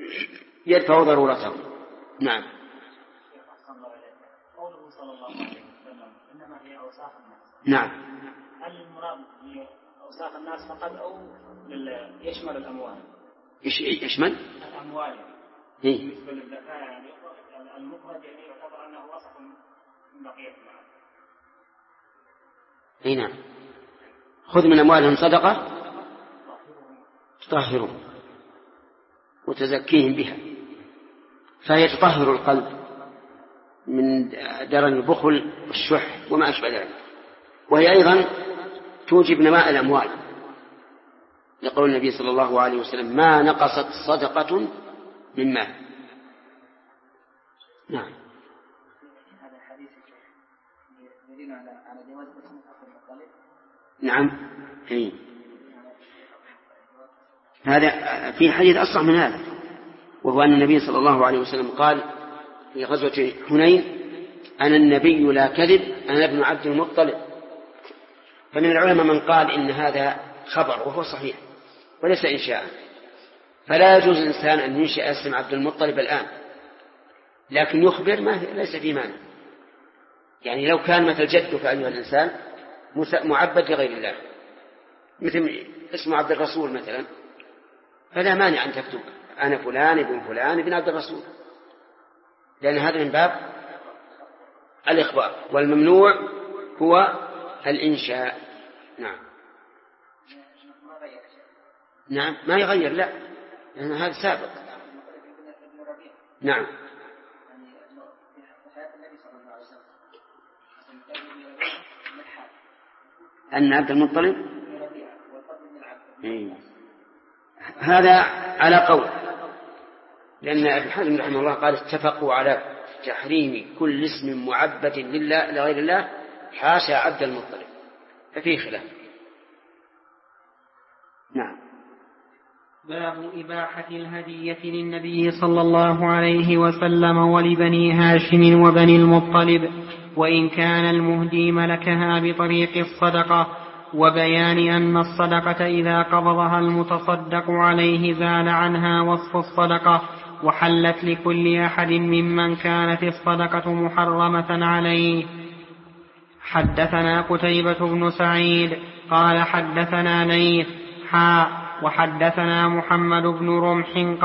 يدفع ضرورته. نعم. قوله صلى الله عليه وسلم إنما هي أوساخ الناس. نعم. هل المراد بأوساخ الناس فقط أو يشمل الأموال؟ يشمل الأموال. بالنسبة للزكاة يعني المخرج يعتبر أنه وسخ من بقية المال. نعم. خذ من أموالهم صدقة تطهرهم وتزكيهم بها، فهي تطهر القلب من درن البخل والشح وما أشبه ذلك، وهي أيضا توجب نماء الأموال، يقول النبي صلى الله عليه وسلم ما نقصت صدقة من مال. نعم. هذا الحديث يدل على جواز اسم أخو المطلب. نعم. هذا في حديث أصح من هذا، وهو أن النبي صلى الله عليه وسلم قال في غزوة حنين أنا النبي لا كذب أنا ابن عبد المطلب. فمن العلماء من قال إن هذا خبر وهو صحيح وليس إنشاء، فلا يجوز الإنسان أن ينشئ اسم عبد المطلب الآن، لكن يخبر ليس في مانع. يعني لو كان مثل جدك أيها الإنسان معبد لغير الله مثل اسم عبد الرسول مثلا، فلا مانع أن تكتب أنا فلان ابن فلان ابن عبد الرسول، لأن هذا من باب الإخبار، والممنوع هو الإنشاء. نعم. نعم ما يغير، لا لأن هذا سابق. نعم. أن عبد المطلب هذا على قول، لأن ابن حزم رحمه الله قال اتفقوا على تحريم كل اسم معبد لله لغير الله حاشا عبد المطلب، ففيه خلاف. نعم. باب إباحة الهدية للنبي صلى الله عليه وسلم ولبني هاشم وبني المطلب، وإن كان المهدي ملكها بطريق الصدقة، وبيان أن الصدقة إذا قبضها المتصدق عليه زال عنها وصف الصدقة وحلت لكل أحد ممن كانت الصدقة محرمة عليه. حدثنا قتيبة بن سعيد قال حدثنا ليث وحدثنا محمد بن رمح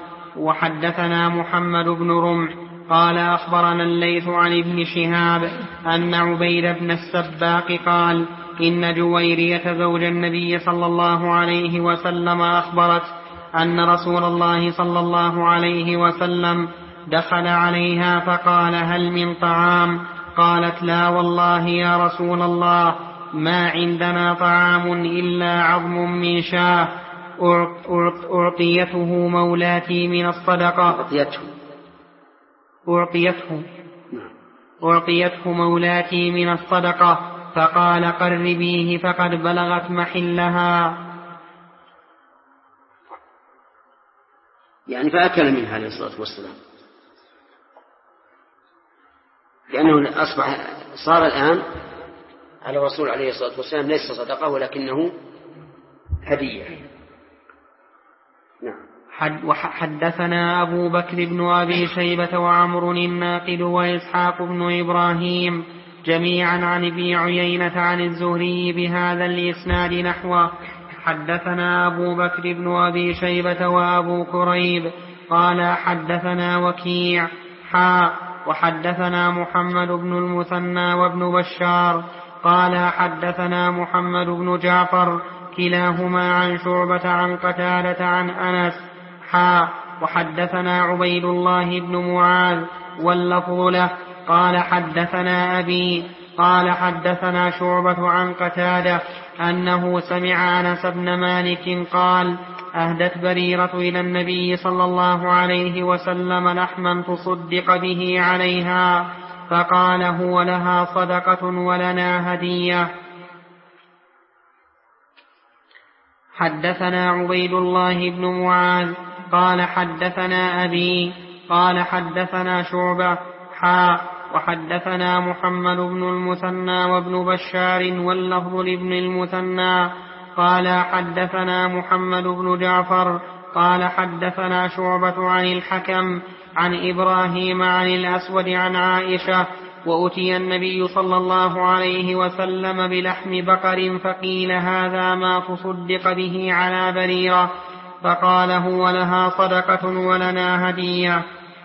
قال أخبرنا الليث عن ابن شهاب أن عبيد بن السباق قال إن جويرية زوج النبي صلى الله عليه وسلم أخبرت أن رسول الله صلى الله عليه وسلم دخل عليها فقال هل من طعام؟ قالت لا والله يا رسول الله ما عندنا طعام إلا عظم من شاة أعطيته مولاتي من الصدقة. أعطيته مولاتي من الصدقة، فقال قربيه فقد بلغت محلها. يعني فأكل منها عليه الصلاة والسلام، لأنه صار الآن على الرسول عليه الصلاة والسلام ليس صدقة ولكنه هدية. نعم. وحدثنا أبو بكر بن أبي شيبة وعمر الناقد وإسحاق بن إبراهيم جميعا عن ابن عيينة عن الزهري بهذا الإسناد نحوه. حدثنا أبو بكر بن أبي شيبة وأبو كريب قال حدثنا وكيع وحدثنا محمد بن المثنى وابن بشار قال حدثنا محمد بن جعفر كلاهما عن شعبة عن قتادة عن أنس وحدثنا عبيد الله بن معاذ واللفظ له قال حدثنا أبي قال حدثنا شعبة عن قتادة أنه سمع أنس بن مالك قال أهدت بريرة إلى النبي صلى الله عليه وسلم لحما تصدق به عليها، فقال هو لها صدقة ولنا هدية. حدثنا عبيد الله بن معاذ قال حدثنا أبي قال حدثنا شعبة وحدثنا محمد بن المثنى وابن بشار واللفظ لابن المثنى قال حدثنا محمد بن جعفر قال حدثنا شعبة عن الحكم عن إبراهيم عن الأسود عن عائشة وأتي النبي صلى الله عليه وسلم بلحم بقر فقيل هذا ما تصدق به على بريرة فقال هو لها صدقة ولنا هدية.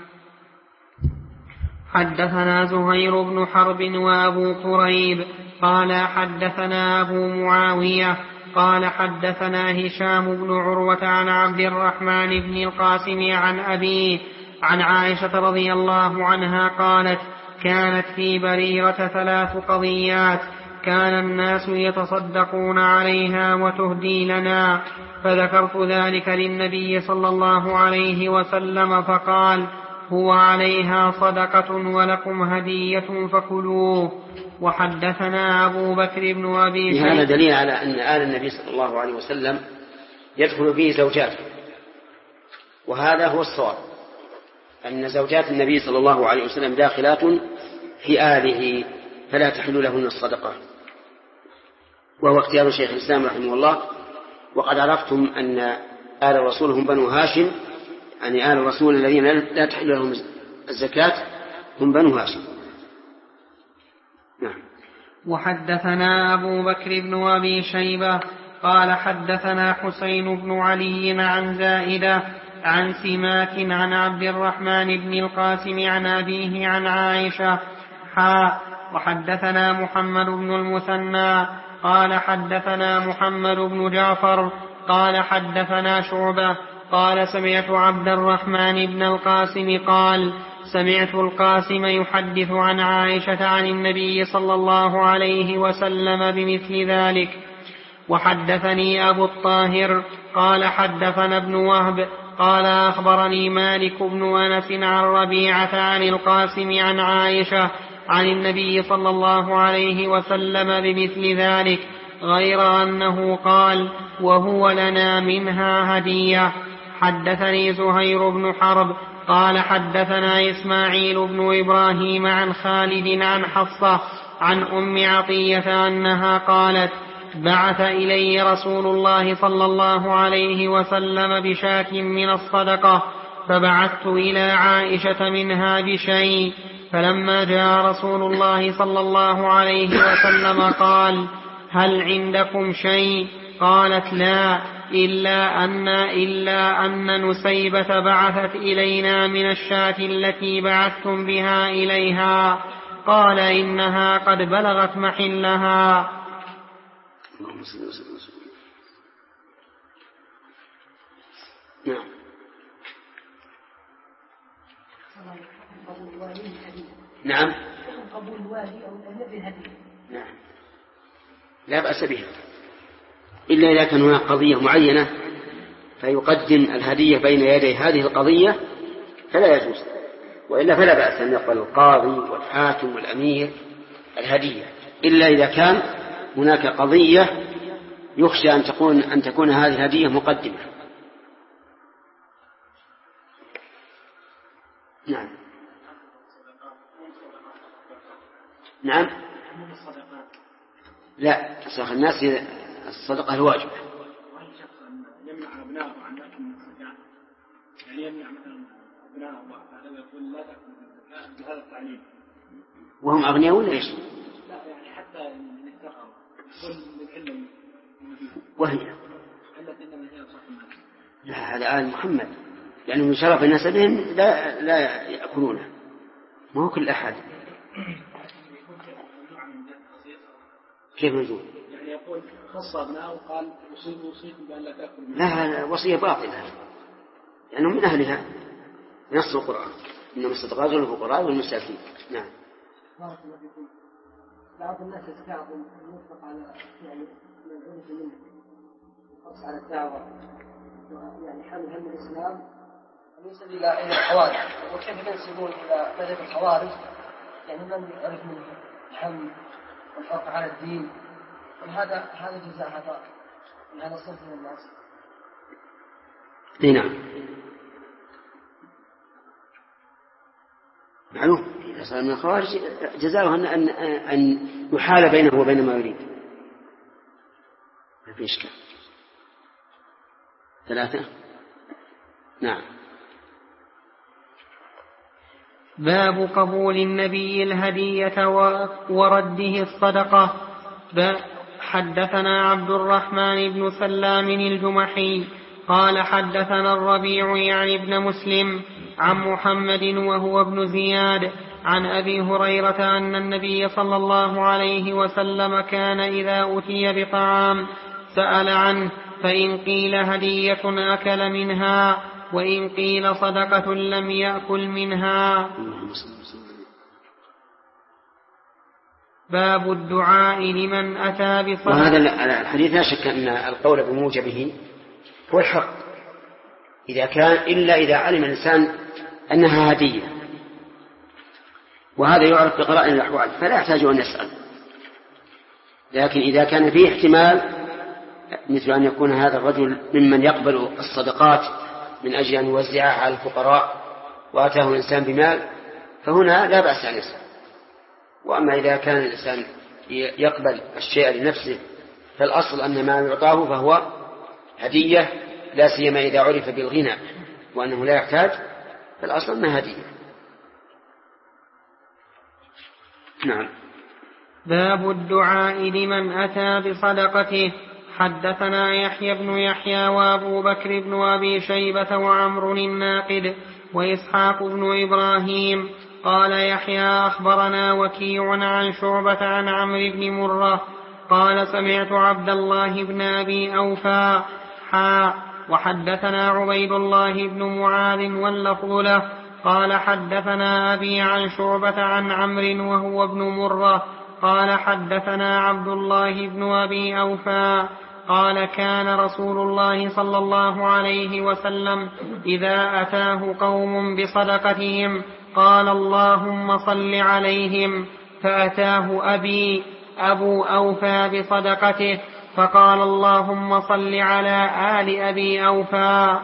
حدثنا زهير بن حرب وأبو كريب قال حدثنا أبو معاوية قال حدثنا هشام بن عروة عن عبد الرحمن بن القاسم عن أبيه عن عائشة رضي الله عنها قالت كانت في بريرة 3 قضيات كان الناس يتصدقون عليها وتهدي لنا فذكرت ذلك للنبي صلى الله عليه وسلم فقال هو عليها صدقة ولكم هدية فكلوه. وحدثنا أبو بكر بن أبي شيبة. هذا دليل على أن آل النبي صلى الله عليه وسلم يدخل فيه زوجاته، وهذا هو الصواب، أن زوجات النبي صلى الله عليه وسلم داخلات في آله فلا تحل لهن الصدقة، وهو اختيار شيخ الإسلام رحمه الله. وقد عرفتم أن آل الرسول هم بنو هاشم، يعني آل الرسول الذين لا تحل لهم الزكاة هم بنو هاشم. نعم. وحدثنا أبو بكر بن أبي شيبة قال حدثنا حسين بن علي عن زائدة عن سماك عن عبد الرحمن بن القاسم عن أبيه عن عائشة وحدثنا محمد بن المثنى قال حدثنا محمد بن جعفر قال حدثنا شعبة قال سمعت عبد الرحمن بن القاسم قال سمعت القاسم يحدث عن عائشة عن النبي صلى الله عليه وسلم بمثل ذلك. وحدثني أبو الطاهر قال حدثنا ابن وهب قال أخبرني مالك بن أنس عن ربيعة عن القاسم عن عائشة عن النبي صلى الله عليه وسلم بمثل ذلك غير أنه قال وهو لنا منها هدية. حدثني زهير بن حرب قال حدثنا إسماعيل بن إبراهيم عن خالد عن حفصة عن أم عطية أنها قالت بعث إلي رسول الله صلى الله عليه وسلم بشاة من الصدقة فبعثت إلى عائشة منها بشيء فلما جاء رسول الله صلى الله عليه وسلم قال هل عندكم شيء؟ قالت لا إلا أن نسيبة بعثت إلينا من الشاة التي بعثتم بها إليها. قال إنها قد بلغت محلها. نعم. نعم لا بأس بها، إلا إذا كان هناك قضية معينة فيقدم الهدية بين يدي هذه القضية فلا يجوز، وإلا فلا بأس أن يقبل القاضي والحاكم والأمير الهدية، إلا إذا كان هناك قضية يخشى أن تكون هذه الهدية مقدمة. نعم. نعم. لا تصرف الناس الصدقة الواجبة. يمنع أبناءه عن أكل من الزكاة، يعني يمنع مثلا أبناءه وهذا يقول لا تأكل من الزكاة بهذا التعليم. وهم أغنياء ولا إيش؟ لا يعني حتى يتقوا يقول للعلة وهي علة إنما هي صح الناس. لا هذا آل محمد، يعني من شرف الناس بهم لا يأكلونه، ما هو كل أحد. كيف نقول؟ يعني يقول خص أبناءه وقال وصيكم بأن لا تأكلوا. لا وصية باطلة، لأنه من أهلها نص القرآن إنما الصدقات للفقراء والمساكين. نعم. بعض الناس يستعظم المطلق على يعني من عنف منه الحرص على الدعوة يعني حمل هم الإسلام ويوصل إلى الخوارج، وكيف ينسبون إلى مذهب الخوارج يعني من يعرف منه الحمل والحرص على الدين، هذا جزاء هذا صنف من الناس. نعم معلوم إذا صار من الخوارج جزاؤه أن يحال بينه وبين ما يريد، ما في إشكال. 3 نعم. باب قبول النبي الهدية ورده الصدقة. حدثنا عبد الرحمن بن سلام الجمحي قال حدثنا الربيع يعني ابن مسلم عن محمد وهو ابن زياد عن أبي هريرة أن النبي صلى الله عليه وسلم كان إذا أتي بطعام سأل عنه، فإن قيل هدية أكل منها، وإن قيل صدقة لم يأكل منها. باب الدعاء لمن أتى بصدقة. وهذا الحديث لا شك أن القول بموجبه هو الحق إذا كان إلا إذا علم الإنسان أنها هدية، وهذا يعرف بقرائن الأحوال فلا يحتاج أن يسأل. لكن إذا كان فيه احتمال مثل أن يكون هذا الرجل ممن يقبل الصدقات من أجل أن يوزعها على الفقراء وأتاه الإنسان بمال فهنا لا بأس أن يسأل. وأما إذا كان الإنسان يقبل الشيء لنفسه فالأصل أن ما يعطاه فهو هدية، لا سيما إذا عرف بالغنى وأنه لا يحتاج فالأصل أنها هدية. نعم. باب الدعاء لمن أتى بصدقته. حدثنا يحيى بن يحيى وأبو بكر بن أبي شيبة وعمر الناقد وإسحاق بن إبراهيم. قال يحيى أخبرنا وكيع عن شعبة عن عمرو بن مرة قال سمعت عبد الله بن أبي أوفى وحدثنا عبيد الله بن معاذ واللفظ له قال حدثنا أبي عن شعبة عن عمرو وهو ابن مرة قال حدثنا عبد الله بن أبي أوفى قال كان رسول الله صلى الله عليه وسلم إذا أتاه قوم بصدقتهم قال اللهم صل عليهم، فأتاه أبو أوفى بصدقته فقال اللهم صل على آل أبي أوفى.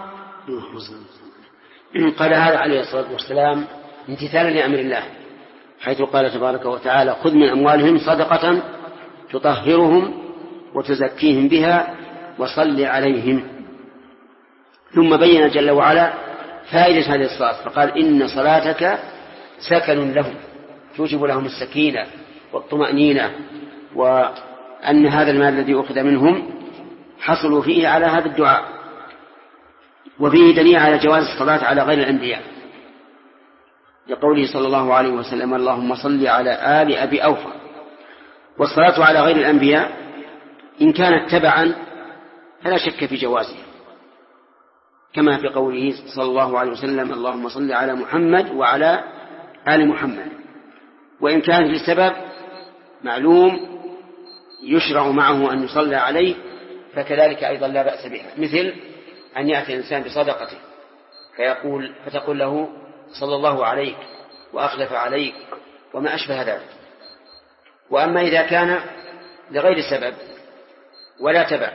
قال هذا عليه الصلاة والسلام امتثالا لأمر الله، حيث قال تبارك وتعالى خذ من أموالهم صدقة تطهرهم وتزكيهم بها وصل عليهم. ثم بين جل وعلا فائدة هذه الصلاة فقال إن صلاتك سكن لهم، توجب لهم السكينة والطمأنينة، وأن هذا المال الذي أخذ منهم حصلوا فيه على هذا الدعاء. وفيه دليل على جواز الصلاة على غير الأنبياء لقوله صلى الله عليه وسلم اللهم صل على آل أبي أوفى. والصلاة على غير الأنبياء إن كانت تبعا فلا شك في جوازها، كما في قوله صلى الله عليه وسلم اللهم صل على محمد وعلى آل محمد. وإن كانت لسبب معلوم يشرع معه أن يصلى عليه فكذلك أيضا لا بأس بها، مثل أن يأتي الإنسان بصدقته فتقول له صلى الله عليك وأخلف عليك وما أشبه ذلك. وأما إذا كان لغير سبب ولا تبع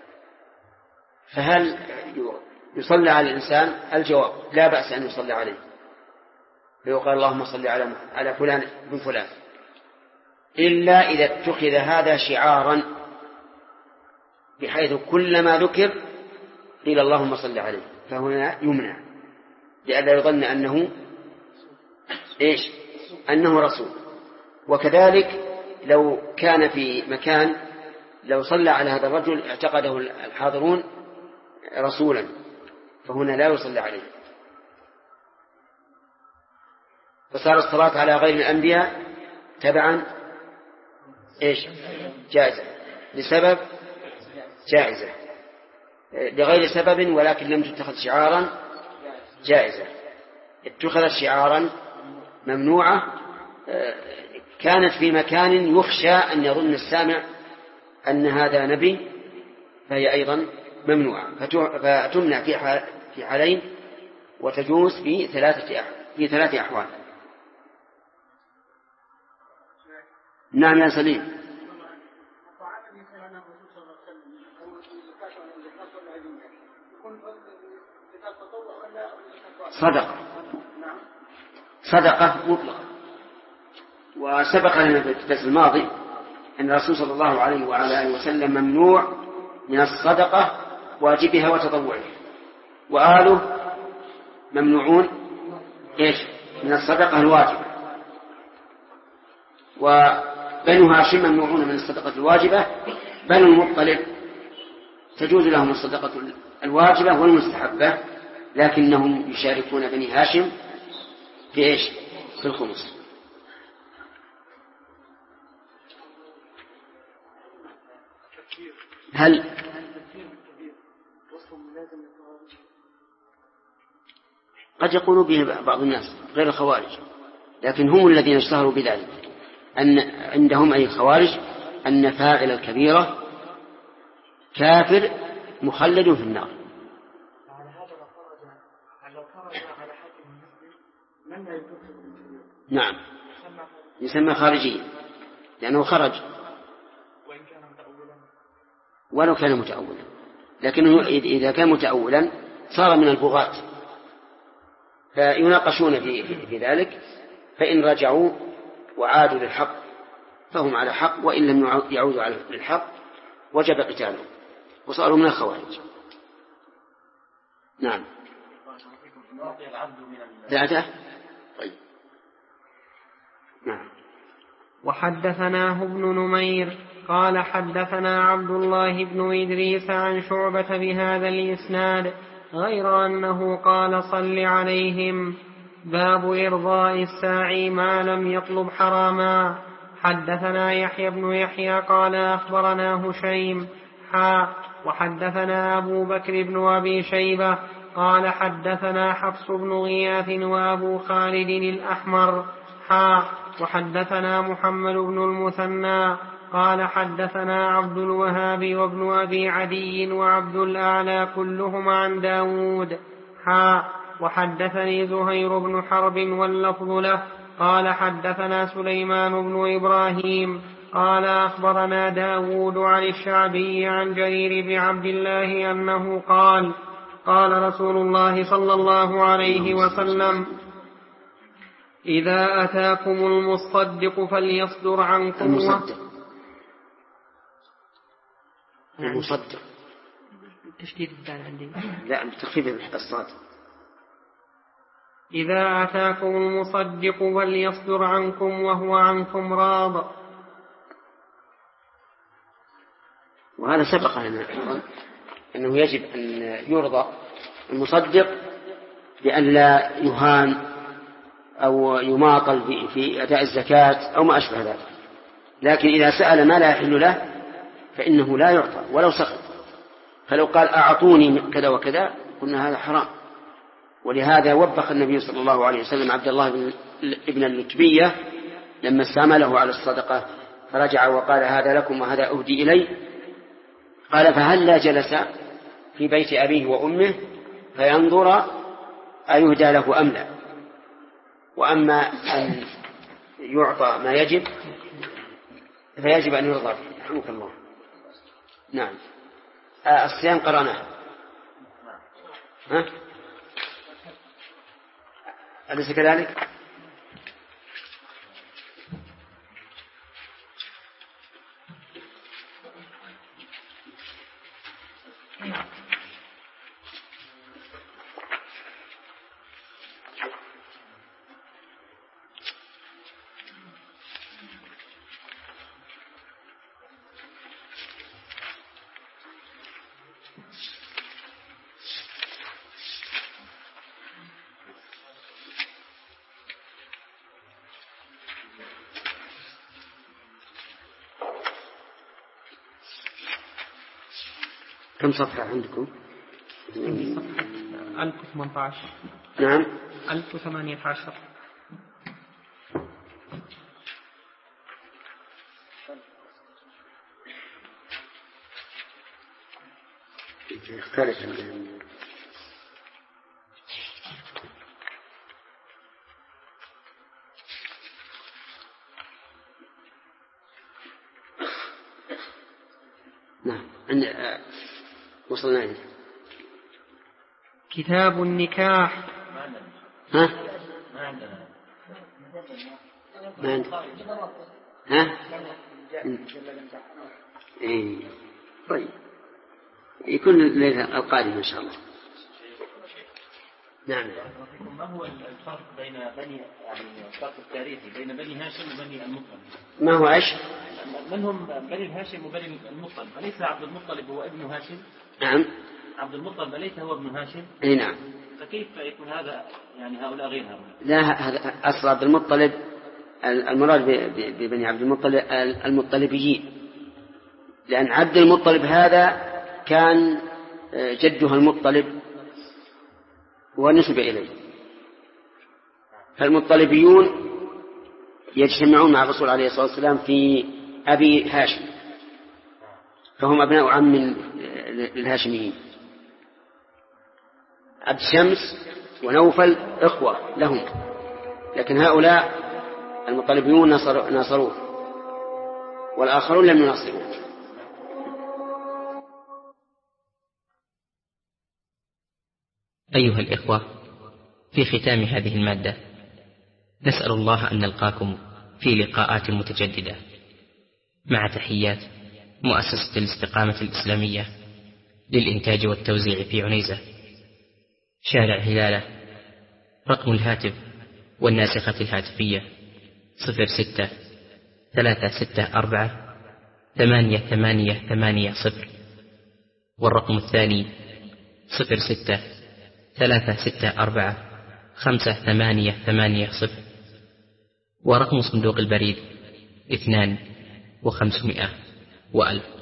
فهل يصلى على الإنسان؟ الجواب لا بأس أن يصلى عليه، فيقال اللهم صل على فلان بن فلان، إلا إذا اتخذ هذا شعارا بحيث كلما ذكر قيل اللهم صل عليه، فهنا يمنع لئلا يظن أنه رسول. وكذلك لو كان في مكان لو صلى على هذا الرجل اعتقده الحاضرون رسولا فهنا لا يصلى عليه. فصار الصلاة على غير الأنبياء تبعا جائزة، لسبب جائزة، لغير سبب ولكن لم تتخذ شعارا جائزة. اتخذت شعارا ممنوعة كانت في مكان يخشى أن يظن السامع أن هذا نبي فهي أيضا ممنوعة، فتمنع في حالين وتجوز في ثلاث أحوال. نعم يا سليم. صدقة مطلقة. وسبق لنا في الدرس الماضي أن الرسول صلى الله عليه وعلى آله وسلم ممنوع من الصدقة واجبها وتطوعها، وآله ممنوعون إيش من الصدقة الواجبة، وبنو هاشم ممنوعون من الصدقة الواجبة. بنو المطلب تجوز لهم الصدقة الواجبة والمستحبة، لكنهم يشاركون بني هاشم في إيش في الخمس. هل قد يقول به بعض الناس غير الخوارج، لكن هم الذين اشتهروا بذلك، أن عندهم أي الخوارج أن فاعل الكبيرة كافر مخلد في النار. نعم يسمى خارجيا لأنه خرج ولو كان متأولا، لكنه إذا كان متأولا صار من البغاة، فيناقشون في ذلك، فإن رجعوا وعادوا للحق فهم على حق، وإن لم يعودوا للحق وجب قتالهم وصاروا من الخوارج. نعم ثلاثة. طيب نعم. وحدثناه ابن نمير قال حدثنا عبد الله بن إدريس عن شعبة بهذا الإسناد غير أنه قال صل عليهم. باب إرضاء الساعي ما لم يطلب حراما. حدثنا يحيى بن يحيى قال أخبرنا هشيم وحدثنا أبو بكر بن أبي شيبة قال حدثنا حفص بن غياث وأبو خالد الأحمر وحدثنا محمد بن المثنى قال حدثنا عبد الوهاب وابن أبي عدي وعبد الأعلى كلهم عن داود وحدثني زهير بن حرب واللفظ له قال حدثنا سليمان بن إبراهيم قال أخبرنا داود عن الشعبي عن جرير بن عبد الله أنه قال قال رسول الله صلى الله عليه وسلم إذا أتاكم المصدق فليصدر عنكم المصدق تشديد الدال عندي لا بتخفيف الصاد. إذا أتاكم المصدق فليصدر عنكم وهو عنكم راض. وهذا سبق لنا أنه يجب أن يرضى المصدق بأن لا يهان أو يماطل في أداء الزكاة أو ما أشبه ذلك، لكن إذا سأل ما لا يحل له فإنه لا يعطى ولو سخط. فلو قال أعطوني كذا وكذا قلنا هذا حرام. ولهذا وبخ النبي صلى الله عليه وسلم عبد الله بن اللتبية لما استعمله على الصدقة فرجع وقال هذا لكم وهذا أهدي إلي، قال فهل لا جلس في بيت أبيه وأمه فينظر أيهدى له أم لا. وأما أن يعطى ما يجب فيجب أن يرضى به. رحمك الله. نعم. الصيام قرأناه أليس كذلك؟ كم صفحة عندكم؟ 1018. نعم 1018. يختلف. نعم وصلنا إليه. كتاب النكاح. ما عندنا. إيه. طيب يكون الليلة القادمة إن شاء الله. نعم. ما هو الفرق بين بني الفرق التاريخي بين بني هاشم وبني المطلب؟ ما هو إيش؟ من هم بني هاشم وبني المطلب؟ أليس عبد المطلب هو ابن هاشم؟ نعم. عبد المطلب أليس هو ابن هاشم؟ أي نعم. فكيف يكون هذا هؤلاء غير هؤلاء؟ لا، هذا أصل عبد المطلب، المراد ببني عبد المطلب المطلبيين، لأن عبد المطلب هذا كان جدها المطلب ونسب إليه، فالمطلبيون يجتمعون مع الرسول عليه الصلاة والسلام في أبي هاشم، فهم أبناء عم للهاشميين. عبد شمس ونوفل إخوة لهم، لكن هؤلاء المطلبيون ناصروه والآخرون لم يناصروه. أيها الإخوة، في ختام هذه المادة نسأل الله أن نلقاكم في لقاءات متجددة، مع تحيات مؤسسة الاستقامة الإسلامية للإنتاج والتوزيع في عنيزة، شارع هلالة. رقم الهاتف والناسخة الهاتفية 06-364-8880، والرقم الثاني 06-364-5880، ورقم صندوق البريد 2500 و1000.